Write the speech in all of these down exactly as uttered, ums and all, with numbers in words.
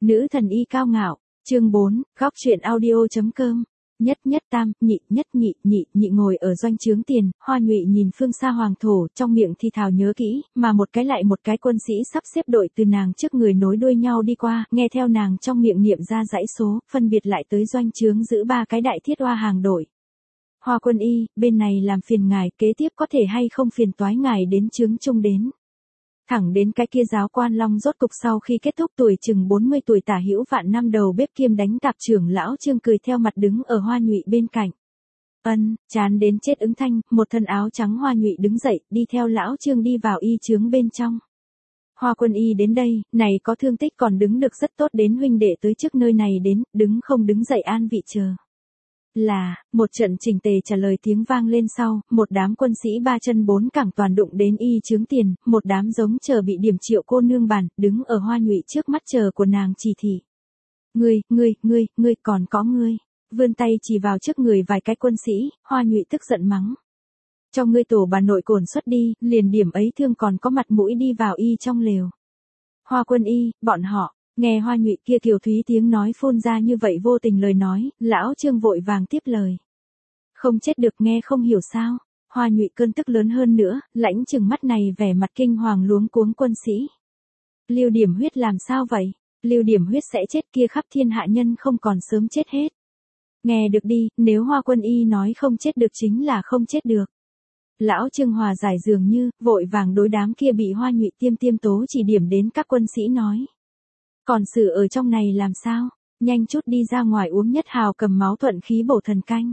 Nữ thần y cao ngạo, chương bốn, góc truyện audio.com. Nhất nhất tam, nhị, nhất nhị, nhị, nhị ngồi ở doanh trướng tiền, Hoa Nhụy nhìn phương xa hoàng thổ, trong miệng thì thào nhớ kỹ, mà một cái lại một cái quân sĩ sắp xếp đội từ nàng trước người nối đuôi nhau đi qua, nghe theo nàng trong miệng niệm ra dãy số, phân biệt lại tới doanh trướng giữ ba cái đại thiết oa hàng đội. Hoa quân y, bên này làm phiền ngài, kế tiếp có thể hay không phiền toái ngài đến trướng chung đến. Thẳng đến cái kia giáo quan long rốt cục sau khi kết thúc tuổi chừng bốn mươi tuổi tả hữu vạn năm đầu bếp kiêm đánh tạp trưởng lão Trương cười theo mặt đứng ở Hoa Nhụy bên cạnh. Ân, chán đến chết ứng thanh, một thân áo trắng Hoa Nhụy đứng dậy, đi theo lão Trương đi vào y chướng bên trong. Hoa quân y đến đây, này có thương tích còn đứng được rất tốt, đến huynh đệ tới trước nơi này đến, đứng không đứng dậy an vị chờ. Là, một trận chỉnh tề trả lời tiếng vang lên sau, một đám quân sĩ ba chân bốn cẳng toàn đụng đến y chướng tiền, một đám giống chờ bị điểm triệu cô nương bàn, đứng ở Hoa Nhụy trước mắt chờ của nàng chỉ thị. Ngươi, ngươi, ngươi, ngươi còn có ngươi, vươn tay chỉ vào trước người vài cái quân sĩ, Hoa Nhụy tức giận mắng. Cho ngươi tổ bà nội cổn xuất đi, liền điểm ấy thương còn có mặt mũi đi vào y trong lều. Hoa quân y, bọn họ. Nghe Hoa Nhụy kia kiều thúy tiếng nói phun ra như vậy vô tình lời nói, lão Trương vội vàng tiếp lời. Không chết được nghe không hiểu sao, Hoa Nhụy cơn tức lớn hơn nữa, lãnh chừng mắt này vẻ mặt kinh hoàng luống cuống quân sĩ. Lưu điểm huyết làm sao vậy, lưu điểm huyết sẽ chết kia khắp thiên hạ nhân không còn sớm chết hết. Nghe được đi, nếu Hoa quân y nói không chết được chính là không chết được. Lão Trương hòa giải dường như, vội vàng đối đám kia bị Hoa Nhụy tiêm tiêm tố chỉ điểm đến các quân sĩ nói. Còn sự ở trong này làm sao, nhanh chút đi ra ngoài uống nhất hào cầm máu thuận khí bổ thần canh.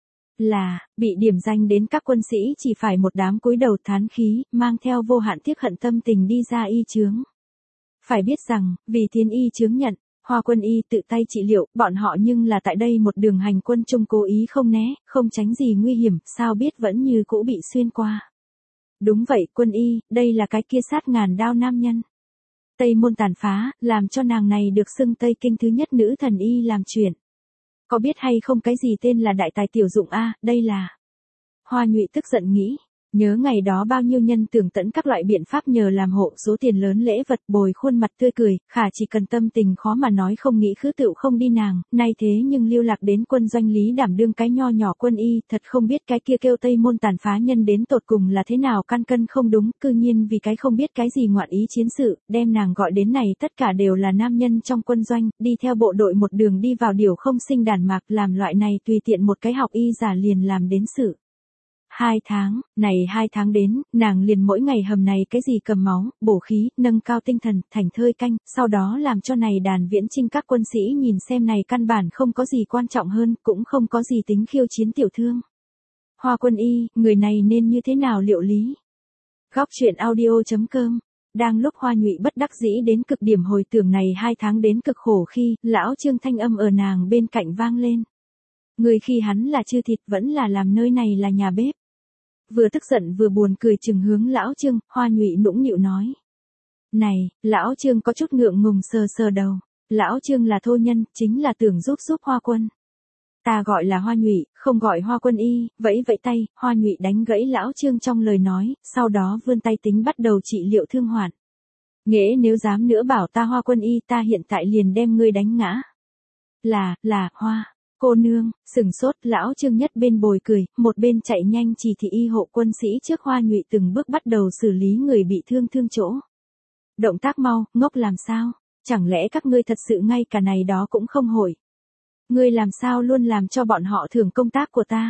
Là, bị điểm danh đến các quân sĩ chỉ phải một đám cúi đầu thán khí, mang theo vô hạn tiếc hận tâm tình đi ra y chướng. Phải biết rằng, vì thiên y chướng nhận, Hoa quân y tự tay trị liệu, bọn họ nhưng là tại đây một đường hành quân chung cố ý không né, không tránh gì nguy hiểm, sao biết vẫn như cũ bị xuyên qua. Đúng vậy quân y, đây là cái kia sát ngàn đao nam nhân. Tây môn tàn phá, làm cho nàng này được xưng Tây Kinh thứ nhất nữ thần y làm chuyện. Có biết hay không cái gì tên là đại tài tiểu dụng a, đây là. Hoa Nhụy tức giận nghĩ, nhớ ngày đó bao nhiêu nhân tưởng tận các loại biện pháp nhờ làm hộ số tiền lớn lễ vật bồi khuôn mặt tươi cười, khả chỉ cần tâm tình khó mà nói không nghĩ khứ tựu không đi nàng, nay thế nhưng lưu lạc đến quân doanh lý đảm đương cái nho nhỏ quân y, thật không biết cái kia kêu Tây môn tàn phá nhân đến tột cùng là thế nào căn cân không đúng, cư nhiên vì cái không biết cái gì ngoạn ý chiến sự, đem nàng gọi đến này tất cả đều là nam nhân trong quân doanh, đi theo bộ đội một đường đi vào điều không sinh đàn mạc, làm loại này tùy tiện một cái học y giả liền làm đến sự. Hai tháng, này hai tháng đến, nàng liền mỗi ngày hầm này cái gì cầm máu, bổ khí, nâng cao tinh thần, thành thơi canh, sau đó làm cho này đàn viễn chinh các quân sĩ nhìn xem này căn bản không có gì quan trọng hơn, cũng không có gì tính khiêu chiến tiểu thương. Hoa quân y, người này nên như thế nào liệu lý? Góc truyện audio.com. Đang lúc Hoa Nhụy bất đắc dĩ đến cực điểm hồi tưởng này hai tháng đến cực khổ khi, lão Trương thanh âm ở nàng bên cạnh vang lên. Người khi hắn là chư thịt vẫn là làm nơi này là nhà bếp. Vừa tức giận vừa buồn cười chừng hướng lão Trương, Hoa Nhụy nũng nịu nói. Này, lão Trương có chút ngượng ngùng sờ sờ đầu. Lão Trương là thô nhân, chính là tưởng giúp giúp Hoa quân. Ta gọi là Hoa Nhụy, không gọi Hoa quân y, vẫy vẫy tay, Hoa Nhụy đánh gãy lão Trương trong lời nói, sau đó vươn tay tính bắt đầu trị liệu thương hoạn. Nghệ nếu dám nữa bảo ta Hoa quân y ta hiện tại liền đem ngươi đánh ngã. Là, là, Hoa. Cô nương, sừng sốt, lão Trương nhất bên bồi cười, một bên chạy nhanh chỉ thị y hộ quân sĩ trước Hoa Nhụy từng bước bắt đầu xử lý người bị thương thương chỗ. Động tác mau, ngốc làm sao, chẳng lẽ các ngươi thật sự ngay cả này đó cũng không hội. Ngươi làm sao luôn làm cho bọn họ thưởng công tác của ta.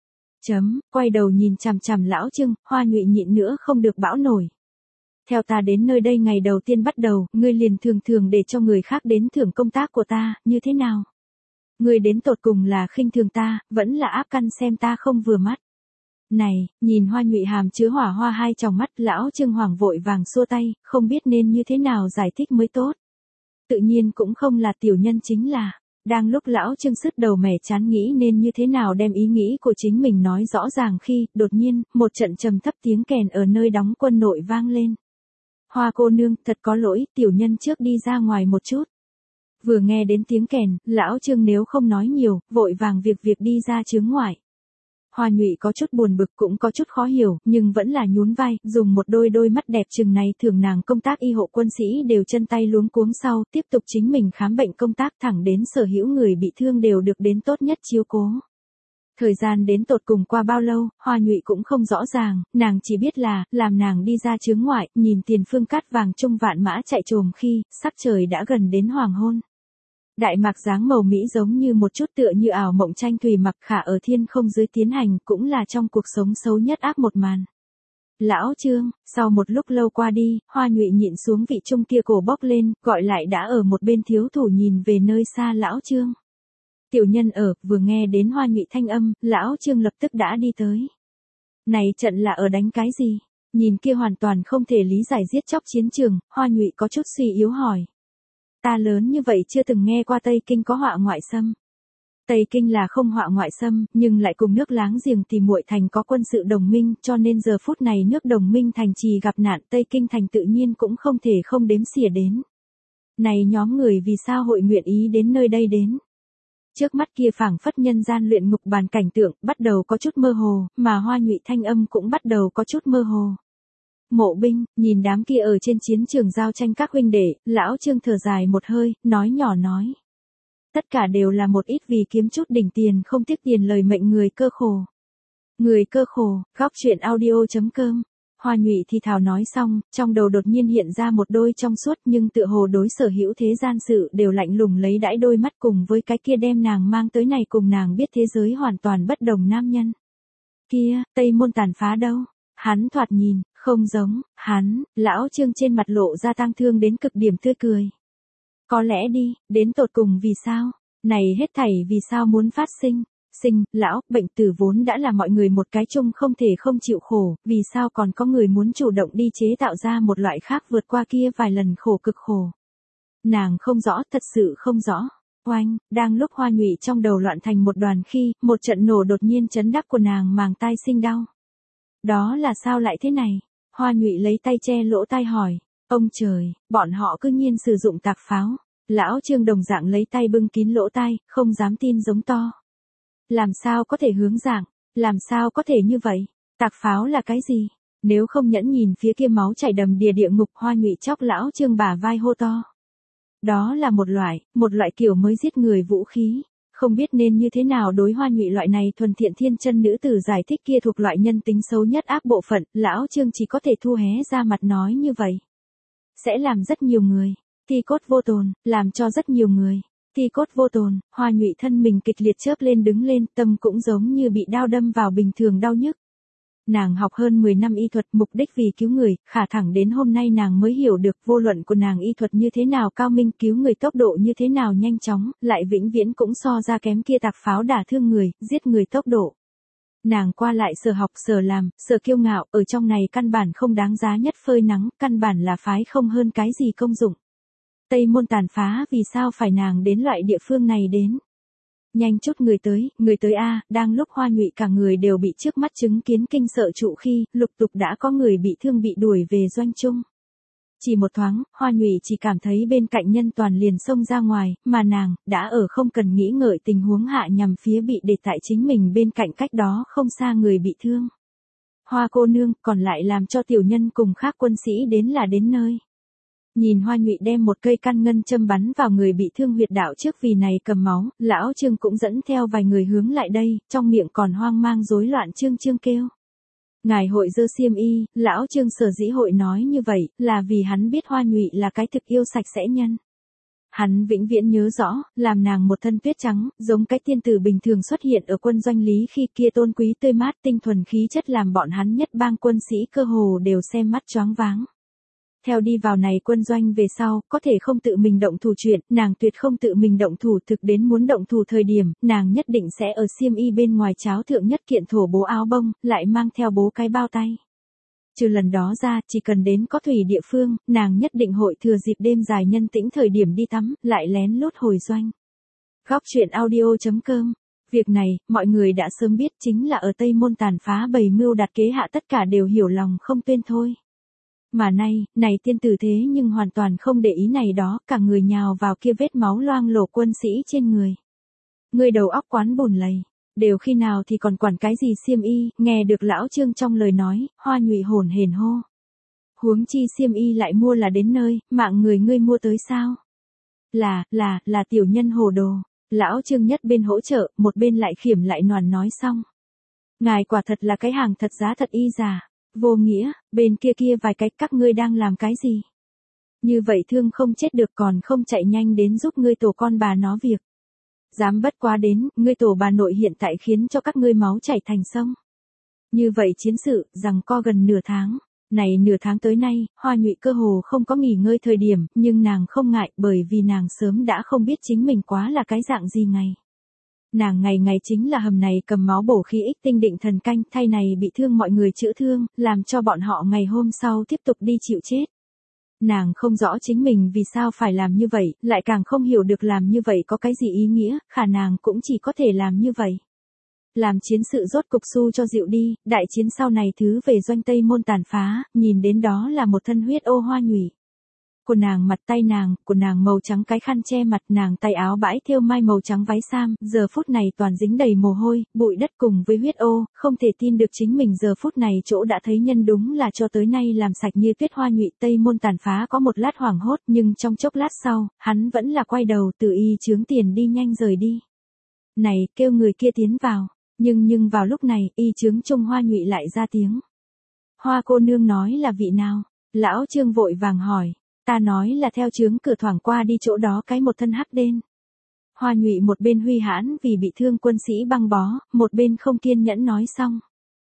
Chấm, quay đầu nhìn chằm chằm lão Trương, Hoa Nhụy nhịn nữa không được bão nổi. Theo ta đến nơi đây ngày đầu tiên bắt đầu, ngươi liền thường thường để cho người khác đến thưởng công tác của ta, như thế nào? Ngươi đến tột cùng là khinh thường ta, vẫn là áp căn xem ta không vừa mắt. Này, nhìn Hoa Nhụy hàm chứa hỏa hoa hai tròng mắt, lão Trương Hoàng vội vàng xua tay, không biết nên như thế nào giải thích mới tốt. Tự nhiên cũng không là tiểu nhân chính là, đang lúc lão Trương sứt đầu mẻ chán nghĩ nên như thế nào đem ý nghĩ của chính mình nói rõ ràng khi, đột nhiên, một trận trầm thấp tiếng kèn ở nơi đóng quân nội vang lên. Hoa cô nương, thật có lỗi, tiểu nhân trước đi ra ngoài một chút. Vừa nghe đến tiếng kèn, lão Trương nếu không nói nhiều, vội vàng việc việc đi ra chướng ngoại. Hoa Nhụy có chút buồn bực cũng có chút khó hiểu, nhưng vẫn là nhún vai, dùng một đôi đôi mắt đẹp chừng này thường nàng công tác y hộ quân sĩ đều chân tay luống cuống sau, tiếp tục chính mình khám bệnh công tác thẳng đến sở hữu người bị thương đều được đến tốt nhất chiếu cố. Thời gian đến tột cùng qua bao lâu, Hoa Nhụy cũng không rõ ràng, nàng chỉ biết là, làm nàng đi ra chướng ngoại, nhìn tiền phương cát vàng trung vạn mã chạy trồm khi, sắc trời đã gần đến hoàng hôn. Đại mạc dáng màu Mỹ giống như một chút tựa như ảo mộng tranh thủy mặc khả ở thiên không dưới tiến hành, cũng là trong cuộc sống xấu nhất ác một màn. Lão Trương, sau một lúc lâu qua đi, Hoa Nhụy nhịn xuống vị trung kia cổ bốc lên, gọi lại đã ở một bên thiếu thủ nhìn về nơi xa Lão Trương. Tiểu nhân ở, vừa nghe đến Hoa Nhụy thanh âm, Lão Trương lập tức đã đi tới. Này trận là ở đánh cái gì? Nhìn kia hoàn toàn không thể lý giải giết chóc chiến trường, Hoa Nhụy có chút suy yếu hỏi. Ta lớn như vậy chưa từng nghe qua Tây Kinh có họa ngoại xâm. Tây Kinh là không họa ngoại xâm, nhưng lại cùng nước láng giềng thì muội thành có quân sự đồng minh, cho nên giờ phút này nước đồng minh thành trì gặp nạn, Tây Kinh thành tự nhiên cũng không thể không đếm xỉa đến. Này nhóm người vì sao hội nguyện ý đến nơi đây đến? Trước mắt kia phảng phất nhân gian luyện ngục bàn cảnh tượng, bắt đầu có chút mơ hồ, mà Hoa Nhụy thanh âm cũng bắt đầu có chút mơ hồ. Mộ binh, nhìn đám kia ở trên chiến trường giao tranh các huynh đệ, Lão Trương thở dài một hơi, nói nhỏ nói. Tất cả đều là một ít vì kiếm chút đỉnh tiền không tiếc tiền lời mệnh người cơ khổ. Người cơ khổ, góc truyện audio chấm com. Hoa Nhụy thì thào nói xong, trong đầu đột nhiên hiện ra một đôi trong suốt nhưng tựa hồ đối sở hữu thế gian sự đều lạnh lùng lấy đãi đôi mắt cùng với cái kia đem nàng mang tới này cùng nàng biết thế giới hoàn toàn bất đồng nam nhân. Kia, Tây Môn tàn phá đâu? Hắn thoạt nhìn, không giống, hắn, Lão Trương trên mặt lộ ra tang thương đến cực điểm tươi cười. Có lẽ đi, đến tột cùng vì sao? Này hết thảy vì sao muốn phát sinh? Sinh, lão, bệnh tử vốn đã là mọi người một cái chung không thể không chịu khổ, vì sao còn có người muốn chủ động đi chế tạo ra một loại khác vượt qua kia vài lần khổ cực khổ. Nàng không rõ, thật sự không rõ. Oanh, đang lúc Hoa Nhụy trong đầu loạn thành một đoàn khi, một trận nổ đột nhiên chấn đắc của nàng màng tai sinh đau. Đó là sao lại thế này? Hoa Nhụy lấy tay che lỗ tai hỏi. Ông trời, bọn họ cứ nhiên sử dụng tạc pháo. Lão Trương đồng dạng lấy tay bưng kín lỗ tai, không dám tin giống to. Làm sao có thể hướng dạng, làm sao có thể như vậy? Tạc pháo là cái gì? Nếu không nhẫn nhìn phía kia máu chảy đầm đìa địa ngục, Hoa Nhụy chóc Lão Trương bả vai hô to. Đó là một loại, một loại kiểu mới giết người vũ khí. Không biết nên như thế nào đối Hoa Nhụy loại này thuần thiện thiên chân nữ tử giải thích kia thuộc loại nhân tính xấu nhất ác bộ phận, Lão Trương chỉ có thể thu hé ra mặt nói như vậy. Sẽ làm rất nhiều người, thi cốt vô tồn, làm cho rất nhiều người, thi cốt vô tồn. Hoa Nhụy thân mình kịch liệt chớp lên đứng lên, tâm cũng giống như bị đao đâm vào bình thường đau nhức. Nàng học hơn mười năm y thuật, mục đích vì cứu người, khả thẳng đến hôm nay nàng mới hiểu được vô luận của nàng y thuật như thế nào cao minh, cứu người tốc độ như thế nào nhanh chóng, lại vĩnh viễn cũng so ra kém kia tạc pháo đả thương người, giết người tốc độ. Nàng qua lại sở học sở làm, sở kiêu ngạo, ở trong này căn bản không đáng giá nhất phơi nắng, căn bản là phái không hơn cái gì công dụng. Tây Môn tàn phá, vì sao phải nàng đến loại địa phương này đến? Nhanh chút người tới, người tới a, đang lúc Hoa Nhụy cả người đều bị trước mắt chứng kiến kinh sợ trụ khi, lục tục đã có người bị thương bị đuổi về doanh chung. Chỉ một thoáng, Hoa Nhụy chỉ cảm thấy bên cạnh nhân toàn liền xông ra ngoài, mà nàng, đã ở không cần nghĩ ngợi tình huống hạ nhằm phía bị để tại chính mình bên cạnh cách đó không xa người bị thương. Hoa cô nương, còn lại làm cho tiểu nhân cùng khác quân sĩ đến là đến nơi. Nhìn Hoa Nhụy đem một cây căn ngân châm bắn vào người bị thương huyệt đạo trước vì này cầm máu, Lão Trương cũng dẫn theo vài người hướng lại đây, trong miệng còn hoang mang rối loạn trương trương kêu. Ngài hội dơ xiêm y, Lão Trương sở dĩ hội nói như vậy, là vì hắn biết Hoa Nhụy là cái thực yêu sạch sẽ nhân. Hắn vĩnh viễn nhớ rõ, làm nàng một thân tuyết trắng, giống cái tiên tử bình thường xuất hiện ở quân doanh lý khi kia tôn quý tươi mát tinh thuần khí chất làm bọn hắn nhất bang quân sĩ cơ hồ đều xem mắt choáng váng. Theo đi vào này quân doanh về sau, có thể không tự mình động thủ chuyện, nàng tuyệt không tự mình động thủ, thực đến muốn động thủ thời điểm, nàng nhất định sẽ ở xiêm y bên ngoài cháo thượng nhất kiện thổ bố áo bông, lại mang theo bố cái bao tay. Trừ lần đó ra, chỉ cần đến có thủy địa phương, nàng nhất định hội thừa dịp đêm dài nhân tĩnh thời điểm đi tắm, lại lén lút hồi doanh. Góc truyện audio chấm com. Việc này, mọi người đã sớm biết, chính là ở Tây Môn tàn phá bày mưu đặt kế hạ tất cả đều hiểu lòng không tuyên thôi. Mà nay, này tiên tử thế nhưng hoàn toàn không để ý này đó, cả người nhào vào kia vết máu loang lổ quân sĩ trên người. Người đầu óc quán bùn lầy. Đều khi nào thì còn quản cái gì xiêm y, nghe được lão Trương trong lời nói, Hoa Nhụy hồn hển hô. Huống chi xiêm y lại mua là đến nơi, mạng người ngươi mua tới sao? Là, là, là tiểu nhân hồ đồ. Lão Trương nhất bên hỗ trợ, một bên lại khiểm lại noàn nói xong. Ngài quả thật là cái hàng thật giá thật y giả. Vô nghĩa, bên kia kia vài cái các ngươi đang làm cái gì? Như vậy thương không chết được còn không chạy nhanh đến giúp ngươi tổ con bà nó việc. Dám bất quá đến, ngươi tổ bà nội hiện tại khiến cho các ngươi máu chảy thành sông. Như vậy chiến sự, rằng co gần nửa tháng. Này nửa tháng tới nay, Hoa Nhụy cơ hồ không có nghỉ ngơi thời điểm, nhưng nàng không ngại bởi vì nàng sớm đã không biết chính mình quá là cái dạng gì ngày. Nàng ngày ngày chính là hầm này cầm máu bổ khí ích tinh định thần canh thay này bị thương mọi người chữa thương, làm cho bọn họ ngày hôm sau tiếp tục đi chịu chết. Nàng không rõ chính mình vì sao phải làm như vậy, lại càng không hiểu được làm như vậy có cái gì ý nghĩa, khả nàng cũng chỉ có thể làm như vậy. Làm chiến sự rốt cục su cho dịu đi, đại chiến sau này thứ về doanh Tây Môn tàn phá, nhìn đến đó là một thân huyết ô Hoa Nhụy. Của nàng mặt tay nàng, của nàng màu trắng cái khăn che mặt nàng tay áo bãi thêu mai màu trắng váy sam, giờ phút này toàn dính đầy mồ hôi, bụi đất cùng với huyết ô, không thể tin được chính mình giờ phút này chỗ đã thấy nhân đúng là cho tới nay làm sạch như tuyết Hoa Nhụy. Tây Môn tàn phá có một lát hoảng hốt nhưng trong chốc lát sau, hắn vẫn là quay đầu từ y chướng tiền đi nhanh rời đi. Này, kêu người kia tiến vào, nhưng nhưng vào lúc này, y chướng trung Hoa Nhụy lại ra tiếng. Hoa cô nương nói là vị nào? Lão Trương vội vàng hỏi. Ta nói là theo chướng cửa thoảng qua đi chỗ đó cái một thân hắc đen. Hoa Nhụy một bên huy hãn vì bị thương quân sĩ băng bó, một bên không kiên nhẫn nói xong.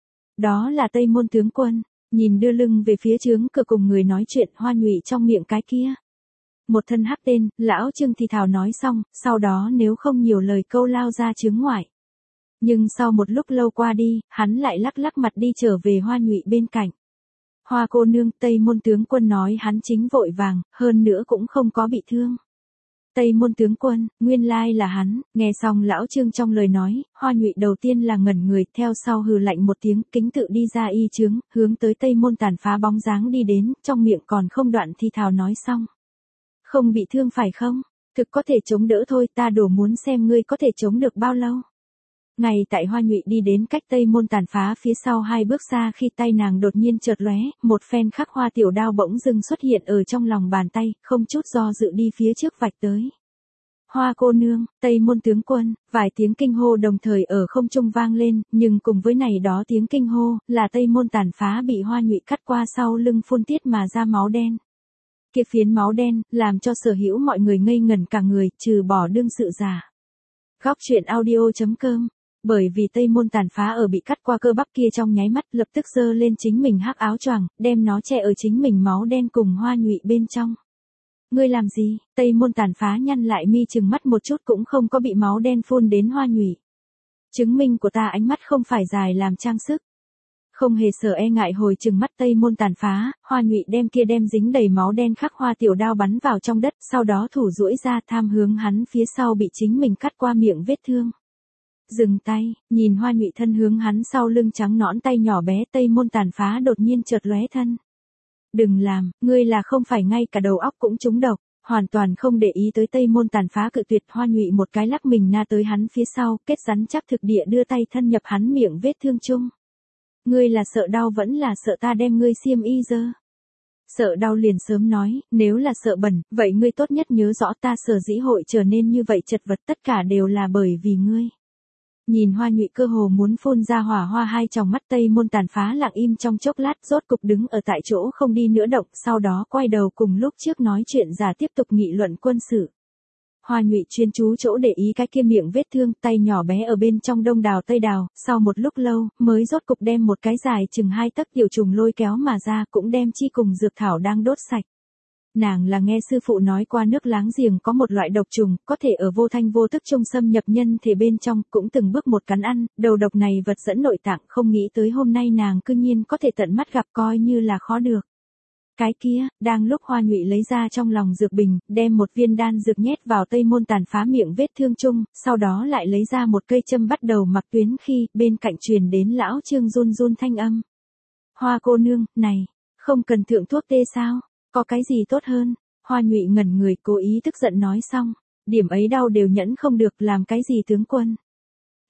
Đó là Tây Môn tướng quân, nhìn đưa lưng về phía chướng cửa cùng người nói chuyện Hoa Nhụy trong miệng cái kia. Một thân hắc tên, lão Trương thì thào nói xong, sau đó nếu không nhiều lời câu lao ra chướng ngoại. Nhưng sau một lúc lâu qua đi, hắn lại lắc lắc mặt đi trở về Hoa Nhụy bên cạnh. Hoa cô nương, Tây Môn tướng quân nói hắn chính vội vàng, hơn nữa cũng không có bị thương. Tây Môn tướng quân, nguyên lai là hắn, nghe xong lão Trương trong lời nói, Hoa Nhụy đầu tiên là ngẩn người, theo sau hừ lạnh một tiếng, kính tự đi ra y chướng, hướng tới Tây Môn tàn phá bóng dáng đi đến, trong miệng còn không đoạn thi thào nói xong. Không bị thương phải không? Thực có thể chống đỡ thôi, ta đổ muốn xem ngươi có thể chống được bao lâu. Ngay tại Hoa Nhụy đi đến cách Tây Môn tàn phá phía sau hai bước xa khi tay nàng đột nhiên chợt lóe, một phen khắc hoa tiểu đao bỗng dưng xuất hiện ở trong lòng bàn tay, không chút do dự đi phía trước vạch tới. Hoa cô nương, Tây Môn tướng quân, vài tiếng kinh hô đồng thời ở không trung vang lên, nhưng cùng với này đó tiếng kinh hô, là Tây Môn tàn phá bị Hoa Nhụy cắt qua sau lưng phun tiết mà ra máu đen. Kia phiến máu đen, làm cho sở hữu mọi người ngây ngẩn cả người, trừ bỏ đương sự giả. Góc truyện audio chấm com. Bởi vì Tây Môn tàn phá ở bị cắt qua cơ bắp kia trong nháy mắt lập tức giơ lên chính mình hắc áo choàng, đem nó che ở chính mình máu đen cùng Hoa Nhụy bên trong. Ngươi làm gì? Tây Môn tàn phá nhăn lại mi chừng mắt một chút cũng không có bị máu đen phun đến Hoa Nhụy. Chứng minh của ta ánh mắt không phải dài làm trang sức. Không hề sợ e ngại hồi chừng mắt Tây Môn tàn phá, Hoa Nhụy đem kia đem dính đầy máu đen khắc hoa tiểu đao bắn vào trong đất, sau đó thủ duỗi ra tham hướng hắn phía sau bị chính mình cắt qua miệng vết thương. Dừng tay, nhìn Hoa Nhụy thân hướng hắn sau lưng trắng nõn tay nhỏ bé Tây Môn tàn phá đột nhiên chợt lóe thân. Đừng làm, ngươi là không phải ngay cả đầu óc cũng trúng độc, hoàn toàn không để ý tới Tây Môn tàn phá cự tuyệt. Hoa Nhụy một cái lắc mình na tới hắn phía sau, kết rắn chắc thực địa đưa tay thân nhập hắn miệng vết thương chung. Ngươi là sợ đau vẫn là sợ ta đem ngươi xiêm y dơ? Sợ đau liền sớm nói, nếu là sợ bẩn, vậy ngươi tốt nhất nhớ rõ ta sở dĩ hội trở nên như vậy chật vật tất cả đều là bởi vì ngươi. Nhìn Hoa Nhụy cơ hồ muốn phun ra hỏa hoa hai tròng mắt Tây Môn tàn phá lặng im trong chốc lát rốt cục đứng ở tại chỗ không đi nữa động, sau đó quay đầu cùng lúc trước nói chuyện giả tiếp tục nghị luận quân sự. Hoa Nhụy chuyên chú chỗ để ý cái kia miệng vết thương, tay nhỏ bé ở bên trong đông đào tây đào, sau một lúc lâu, mới rốt cục đem một cái dài chừng hai tấc tiểu trùng lôi kéo mà ra cũng đem chi cùng dược thảo đang đốt sạch. Nàng là nghe sư phụ nói qua nước láng giềng có một loại độc trùng, có thể ở vô thanh vô tức trung xâm nhập nhân thể bên trong, cũng từng bước một cắn ăn, đầu độc này vật dẫn nội tạng, không nghĩ tới hôm nay nàng cư nhiên có thể tận mắt gặp coi như là khó được. Cái kia, đang lúc Hoa Nhụy lấy ra trong lòng dược bình, đem một viên đan dược nhét vào Tây Môn tàn phá miệng vết thương chung, sau đó lại lấy ra một cây châm bắt đầu mặc tuyến khi, bên cạnh truyền đến lão Trương run run thanh âm. Hoa cô nương, này, không cần thượng thuốc tê sao? Có cái gì tốt hơn? Hoa Nhụy ngẩn người cố ý tức giận nói xong. Điểm ấy đau đều nhẫn không được làm cái gì tướng quân.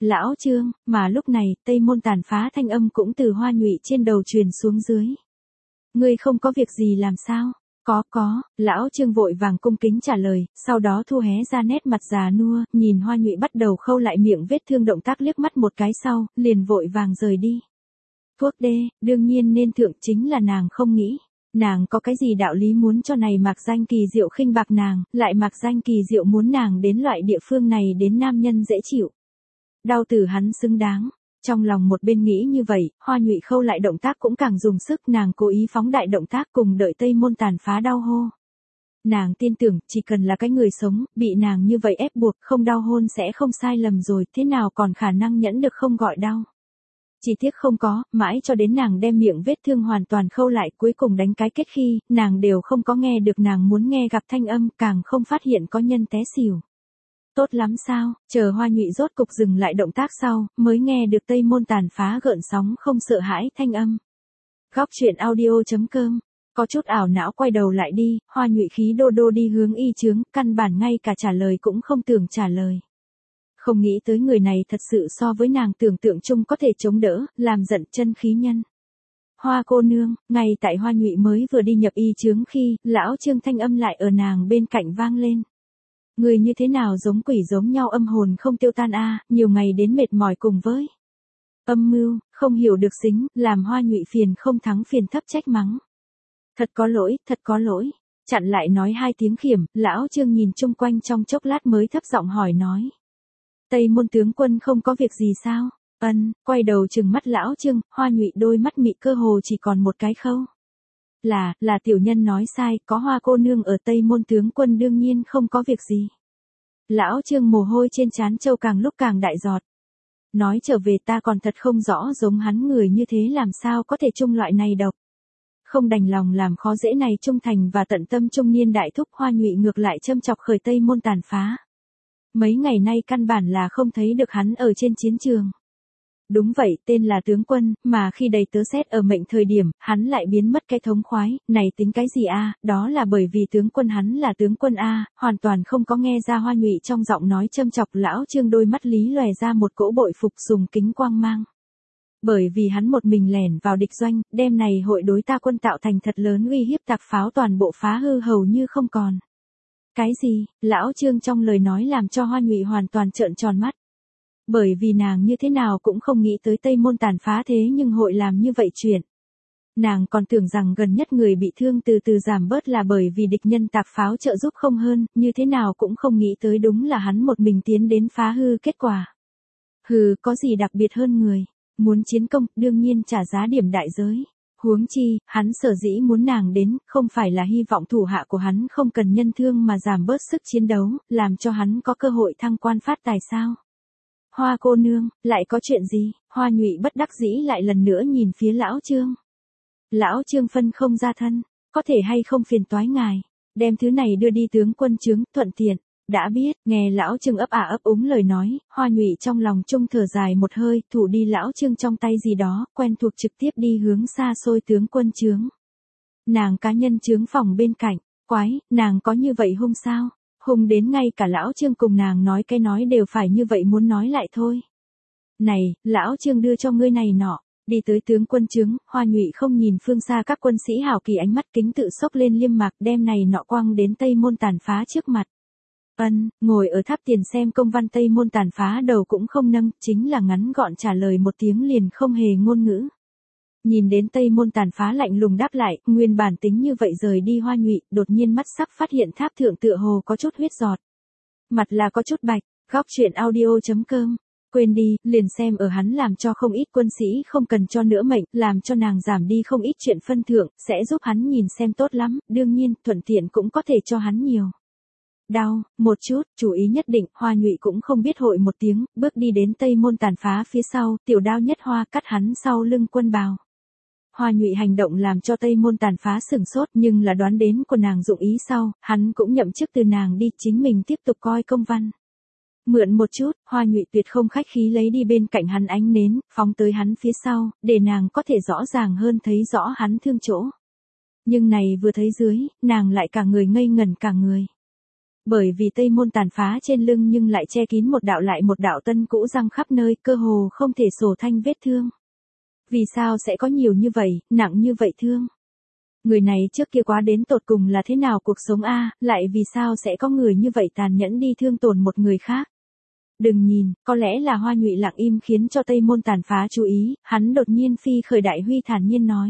Lão Trương, mà lúc này, Tây Môn tàn phá thanh âm cũng từ Hoa Nhụy trên đầu truyền xuống dưới. Ngươi không có việc gì làm sao? Có có, Lão Trương vội vàng cung kính trả lời, sau đó thu hé ra nét mặt già nua, nhìn Hoa Nhụy bắt đầu khâu lại miệng vết thương động tác liếc mắt một cái sau, liền vội vàng rời đi. Thuốc đê, đương nhiên nên thượng chính là nàng không nghĩ. Nàng có cái gì đạo lý muốn cho này Mạc Danh Kỳ Diệu khinh bạc nàng, lại Mạc Danh Kỳ Diệu muốn nàng đến loại địa phương này đến nam nhân dễ chịu. Đau tử hắn xứng đáng. Trong lòng một bên nghĩ như vậy, Hoa Nhụy khâu lại động tác cũng càng dùng sức, nàng cố ý phóng đại động tác cùng đợi Tây Môn tàn phá đau hô. Nàng tin tưởng, chỉ cần là cái người sống, bị nàng như vậy ép buộc, không đau hôn sẽ không sai lầm rồi, thế nào còn khả năng nhẫn được không gọi đau. Chỉ tiếc không có, mãi cho đến nàng đem miệng vết thương hoàn toàn khâu lại, cuối cùng đánh cái kết khi, nàng đều không có nghe được nàng muốn nghe gặp thanh âm, càng không phát hiện có nhân té xỉu. Tốt lắm sao, chờ Hoa Nhụy rốt cục dừng lại động tác sau, mới nghe được Tây Môn tàn phá gợn sóng không sợ hãi thanh âm. Góc truyện audio chấm com, có chút ảo não quay đầu lại đi, Hoa Nhụy khí đô đô đi hướng y chướng, căn bản ngay cả trả lời cũng không tưởng trả lời. Không nghĩ tới người này thật sự so với nàng tưởng tượng chung có thể chống đỡ, làm giận chân khí nhân. Hoa cô nương, ngay tại Hoa Nhụy mới vừa đi nhập y chướng khi, Lão Trương thanh âm lại ở nàng bên cạnh vang lên. Người như thế nào giống quỷ giống nhau âm hồn không tiêu tan a, nhiều ngày đến mệt mỏi cùng với. Âm mưu, không hiểu được xính, làm Hoa Nhụy phiền không thắng phiền thấp trách mắng. Thật có lỗi, thật có lỗi. Chặn lại nói hai tiếng khiểm, Lão Trương nhìn chung quanh trong chốc lát mới thấp giọng hỏi nói. Tây Môn tướng quân không có việc gì sao? Ân, quay đầu trừng mắt Lão Trương, Hoa Nhụy đôi mắt mị cơ hồ chỉ còn một cái khâu. Là, là tiểu nhân nói sai, có Hoa cô nương ở Tây Môn tướng quân đương nhiên không có việc gì. Lão Trương mồ hôi trên trán trâu càng lúc càng đại giọt. Nói trở về ta còn thật không rõ giống hắn người như thế làm sao có thể chung loại này độc. Không đành lòng làm khó dễ này trung thành và tận tâm trung niên đại thúc, Hoa Nhụy ngược lại châm chọc khởi Tây Môn tàn phá. Mấy ngày nay căn bản là không thấy được hắn ở trên chiến trường. Đúng vậy, tên là tướng quân, mà khi đầy tớ xét ở mệnh thời điểm, hắn lại biến mất cái thống khoái, này tính cái gì a? Đó là bởi vì tướng quân hắn là tướng quân a, hoàn toàn không có nghe ra Hoa Nhụy trong giọng nói châm chọc. Lão Trương đôi mắt lý lòe ra một cỗ bội phục sùng kính quang mang. Bởi vì hắn một mình lẻn vào địch doanh, đêm này hội đối ta quân tạo thành thật lớn uy hiếp, tạc pháo toàn bộ phá hư hầu như không còn. Cái gì? Lão Trương trong lời nói làm cho Hoa Nhụy hoàn toàn trợn tròn mắt. Bởi vì nàng như thế nào cũng không nghĩ tới Tây Môn tàn phá thế nhưng hội làm như vậy chuyện. Nàng còn tưởng rằng gần nhất người bị thương từ từ giảm bớt là bởi vì địch nhân tạc pháo trợ giúp không hơn, như thế nào cũng không nghĩ tới đúng là hắn một mình tiến đến phá hư kết quả. Hừ, có gì đặc biệt hơn người, muốn chiến công, đương nhiên trả giá điểm đại giới. Huống chi, hắn sở dĩ muốn nàng đến, không phải là hy vọng thủ hạ của hắn không cần nhân thương mà giảm bớt sức chiến đấu, làm cho hắn có cơ hội thăng quan phát tài sao. Hoa cô nương, lại có chuyện gì? Hoa Nhụy bất đắc dĩ lại lần nữa nhìn phía Lão Trương. Lão Trương phân không ra thân, có thể hay không phiền toái ngài, đem thứ này đưa đi tướng quân trướng, thuận tiện. Đã biết, nghe Lão Trương ấp ả ấp úng lời nói, Hoa Nhụy trong lòng trung thở dài một hơi, thủ đi Lão Trương trong tay gì đó, quen thuộc trực tiếp đi hướng xa xôi tướng quân trướng. Nàng cá nhân trướng phòng bên cạnh, quái, nàng có như vậy hung sao? Hùng đến ngay cả Lão Trương cùng nàng nói cái nói đều phải như vậy muốn nói lại thôi. Này, Lão Trương đưa cho ngươi này nọ, đi tới tướng quân trướng, Hoa Nhụy không nhìn phương xa các quân sĩ hào kỳ ánh mắt kính tự sốc lên liêm mạc đem này nọ quăng đến Tây Môn tàn phá trước mặt. Ân, ngồi ở tháp tiền xem công văn Tây Môn tàn phá đầu cũng không nâng, chính là ngắn gọn trả lời một tiếng liền không hề ngôn ngữ. Nhìn đến Tây Môn tàn phá lạnh lùng đáp lại, nguyên bản tính như vậy rời đi Hoa Nhụy, đột nhiên mắt sắc phát hiện tháp thượng tựa hồ có chút huyết giọt. Mặt là có chút bạch, góc truyện audio chấm com. Quên đi, liền xem ở hắn làm cho không ít quân sĩ không cần cho nữa mệnh, làm cho nàng giảm đi không ít chuyện phân thượng, sẽ giúp hắn nhìn xem tốt lắm, đương nhiên, thuận tiện cũng có thể cho hắn nhiều. Đau, một chút, chú ý nhất định, Hoa Nhụy cũng không biết hội một tiếng, bước đi đến Tây Môn tàn phá phía sau, tiểu đao nhất hoa cắt hắn sau lưng quân bào. Hoa Nhụy hành động làm cho Tây Môn tàn phá sửng sốt nhưng là đoán đến của nàng dụng ý sau, hắn cũng nhậm chức từ nàng đi chính mình tiếp tục coi công văn. Mượn một chút, Hoa Nhụy tuyệt không khách khí lấy đi bên cạnh hắn ánh nến, phóng tới hắn phía sau, để nàng có thể rõ ràng hơn thấy rõ hắn thương chỗ. Nhưng này vừa thấy dưới, nàng lại cả người ngây ngẩn cả người. Bởi vì tây môn tàn phá trên lưng nhưng lại che kín một đạo lại một đạo tân cũ răng khắp nơi, cơ hồ không thể sổ thanh vết thương. Vì sao sẽ có nhiều như vậy, nặng như vậy thương? Người này trước kia quá đến tột cùng là thế nào cuộc sống a, lại vì sao sẽ có người như vậy tàn nhẫn đi thương tổn một người khác? Đừng nhìn, có lẽ là Hoa Nhụy lặng im khiến cho tây môn tàn phá chú ý, hắn đột nhiên phi khởi đại huy thản nhiên nói.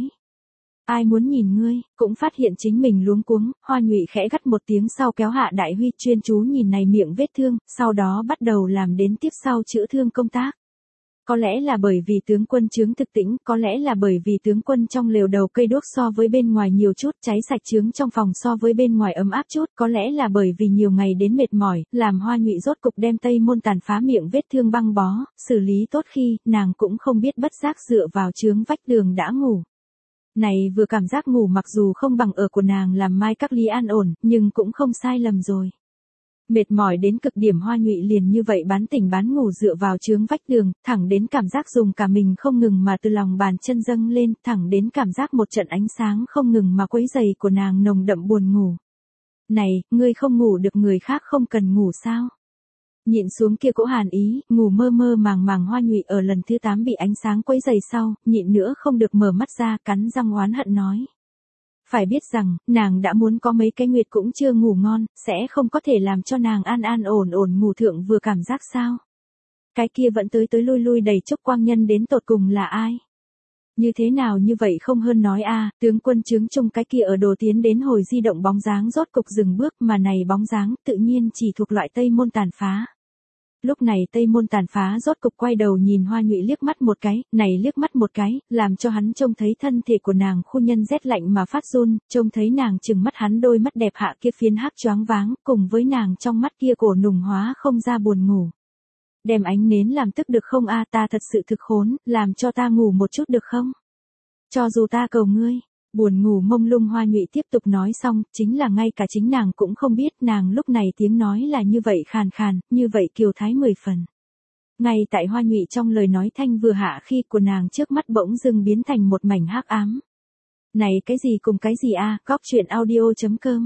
Ai muốn nhìn ngươi, cũng phát hiện chính mình luống cuống, Hoa Nhụy khẽ gắt một tiếng sau kéo hạ đại huy chuyên chú nhìn này miệng vết thương, sau đó bắt đầu làm đến tiếp sau chữa thương công tác. Có lẽ là bởi vì tướng quân chướng thực tĩnh, có lẽ là bởi vì tướng quân trong lều đầu cây đuốc so với bên ngoài nhiều chút, cháy sạch chướng trong phòng so với bên ngoài ấm áp chút, có lẽ là bởi vì nhiều ngày đến mệt mỏi, làm Hoa Nhụy rốt cục đem tây môn tàn phá miệng vết thương băng bó, xử lý tốt khi, nàng cũng không biết bất giác dựa vào chướng vách tường đã ngủ. Này vừa cảm giác ngủ mặc dù không bằng ở của nàng làm Mai Các Ly an ổn, nhưng cũng không sai lầm rồi. Mệt mỏi đến cực điểm Hoa Nhụy liền như vậy bán tỉnh bán ngủ dựa vào chướng vách tường, thẳng đến cảm giác dùng cả mình không ngừng mà từ lòng bàn chân dâng lên, thẳng đến cảm giác một trận ánh sáng không ngừng mà quấy dày của nàng nồng đậm buồn ngủ. Này, ngươi không ngủ được người khác không cần ngủ sao? Nhịn xuống kia cỗ hàn ý, ngủ mơ mơ màng màng Hoa Nhụy ở lần thứ tám bị ánh sáng quấy dày sau, nhịn nữa không được mở mắt ra, cắn răng oán hận nói. Phải biết rằng, nàng đã muốn có mấy cái nguyệt cũng chưa ngủ ngon, sẽ không có thể làm cho nàng an an ổn ổn ngủ thượng vừa cảm giác sao. Cái kia vẫn tới tới lui lui đầy chốc quang nhân đến tột cùng là ai? Như thế nào như vậy không hơn nói a, tướng quân chướng chung cái kia ở đồ tiến đến hồi di động bóng dáng rốt cục dừng bước mà này bóng dáng tự nhiên chỉ thuộc loại tây môn tàn phá. Lúc này tây môn tàn phá rốt cục quay đầu nhìn Hoa Nhụy liếc mắt một cái, này liếc mắt một cái, làm cho hắn trông thấy thân thể của nàng khu nhân rét lạnh mà phát run, trông thấy nàng chừng mắt hắn đôi mắt đẹp hạ kia phiến hắc choáng váng, cùng với nàng trong mắt kia cổ nùng hóa không ra buồn ngủ. Đem ánh nến làm tức được không a, ta thật sự thực khốn, làm cho ta ngủ một chút được không? Cho dù ta cầu ngươi. Buồn ngủ mông lung Hoa Nhụy tiếp tục nói xong, chính là ngay cả chính nàng cũng không biết nàng lúc này tiếng nói là như vậy khàn khàn, như vậy kiều thái mười phần. Ngay tại Hoa Nhụy trong lời nói thanh vừa hạ khi của nàng trước mắt bỗng dưng biến thành một mảnh hắc ám. Này cái gì cùng cái gì a, góc chuyện audio chấm com.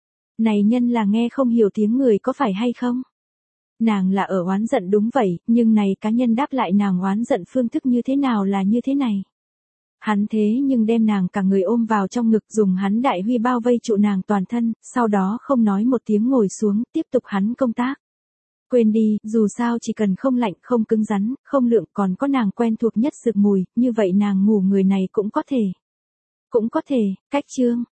Này nhân là nghe không hiểu tiếng người có phải hay không? Nàng là ở oán giận đúng vậy, nhưng này cá nhân đáp lại nàng oán giận phương thức như thế nào là như thế này. Hắn thế nhưng đem nàng cả người ôm vào trong ngực dùng hắn đại huy bao vây trụ nàng toàn thân, sau đó không nói một tiếng ngồi xuống, tiếp tục hắn công tác. Quên đi, dù sao chỉ cần không lạnh, không cứng rắn, không lượng còn có nàng quen thuộc nhất sực mùi, như vậy nàng ngủ người này cũng có thể. Cũng có thể, cách chương.